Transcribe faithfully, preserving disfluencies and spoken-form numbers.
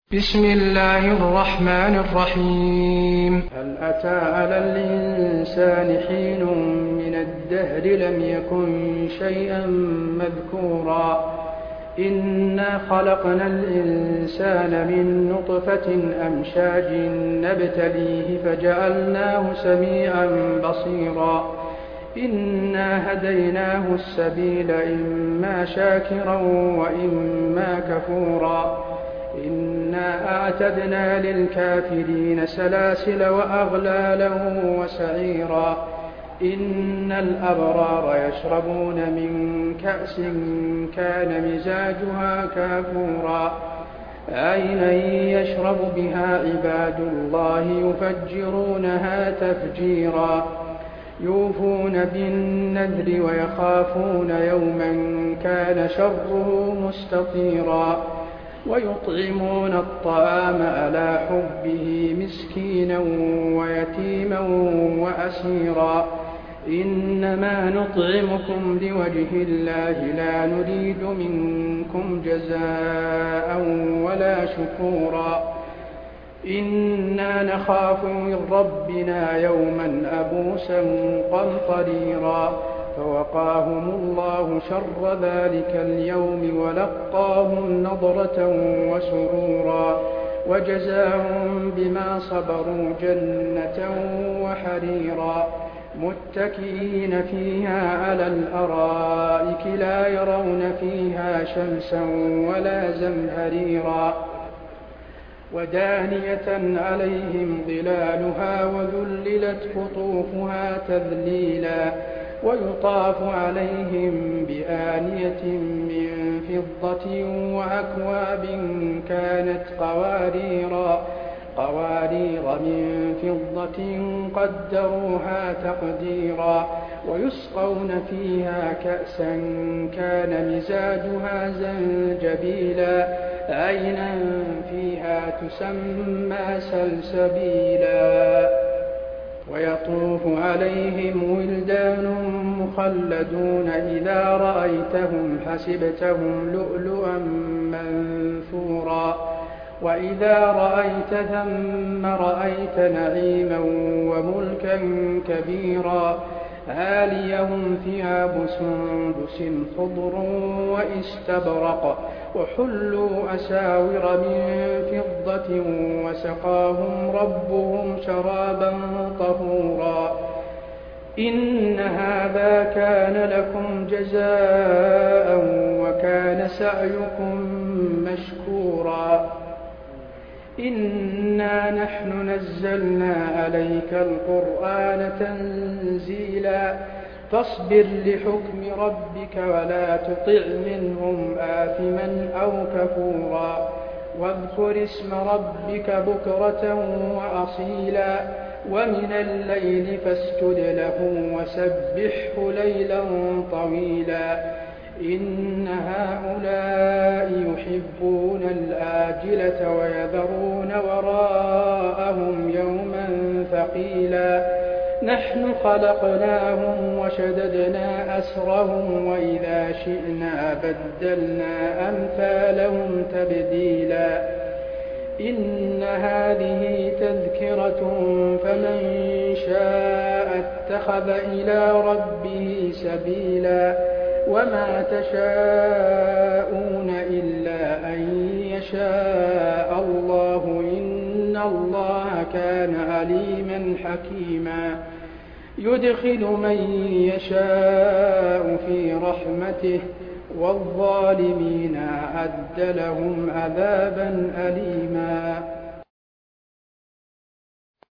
بسم الله الرحمن الرحيم. هل أتى على الإنسان حين من الدهر لم يكن شيئا مذكورا إنا خلقنا الإنسان من نطفة أمشاج نبتليه فجعلناه سميعا بصيرا إنا هديناه السبيل إما شاكرا وإما كفورا إنا أعتدنا للكافرين سلاسل وأغلالا وسعيرا إن الأبرار يشربون من كأس كان مزاجها كافورا عينا يشرب بها عباد الله يفجرونها تفجيرا يوفون بالنذر ويخافون يوما كان شره مستطيرا ويطعمون الطعام على حبه مسكينا ويتيما وأسيرا إنما نطعمكم لوجه الله لا نريد منكم جزاء ولا شكورا إنا نخاف من ربنا يوما أبوسا قمطريرا فوقاهم الله شر ذلك اليوم ولقاهم نضرة وسرورا وجزاهم بما صبروا جنة وحريرا متكئين فيها على الأرائك لا يرون فيها شمسا ولا زمهريرا ودانية عليهم ظلالها وذللت قطوفها تذليلا ويطاف عليهم بآنية من فضة وأكواب كانت قواريرا قوارير من فضة قدروها تقديرا ويسقون فيها كأسا كان مزاجها زنجبيلا عينا فيها تسمى سلسبيلا ويطوف عليهم ولدان مخلدون إذا رأيتهم حسبتهم لؤلؤا منثورا وإذا رأيت ثم رأيت نعيما وملكا كبيرا عاليهم ثياب سندس خضر واستبرق وحلوا أساور من فضة وسقاهم ربهم شرابا طهورا إن هذا كان لكم جزاء وكان سعيكم مشكورا إنا نحن نزلنا عليك القرآن تنزيلا فاصبر لحكم ربك ولا تطع منهم آثما أو كفورا واذكر اسم ربك بكرة وأصيلا ومن الليل فاسجد له وسبحه ليلا طويلا إن هؤلاء يحبون الآجلة ويذرون وراءهم يوما ثقيلا نحن خلقناهم وشددنا أسرهم وإذا شئنا بدلنا أمثالهم تبديلا إن هذه تذكرة فمن شاء اتخذ إلى ربه سبيلا وما تشاءون إلا أن يشاء الله إن الله كان عليما حكيما يدخل من يشاء في رحمته والظالمين أعد لهم عذابا أليما